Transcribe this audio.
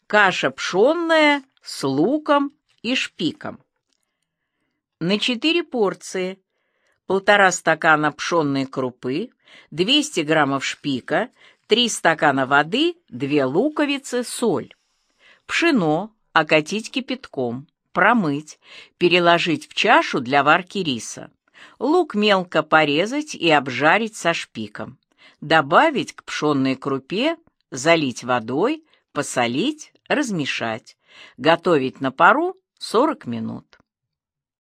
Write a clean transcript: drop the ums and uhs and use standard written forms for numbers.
Каша пшенная с луком и шпиком. На 4 порции: 1,5 стакана пшенной крупы, 200 граммов шпика, 3 стакана воды, 2 луковицы, соль. Пшено окатить кипятком, промыть, переложить в чашу для варки риса. Лук мелко порезать и обжарить со шпиком. Добавить к пшенной крупе, залить водой, посолить, размешать. Готовить на пару 40 минут.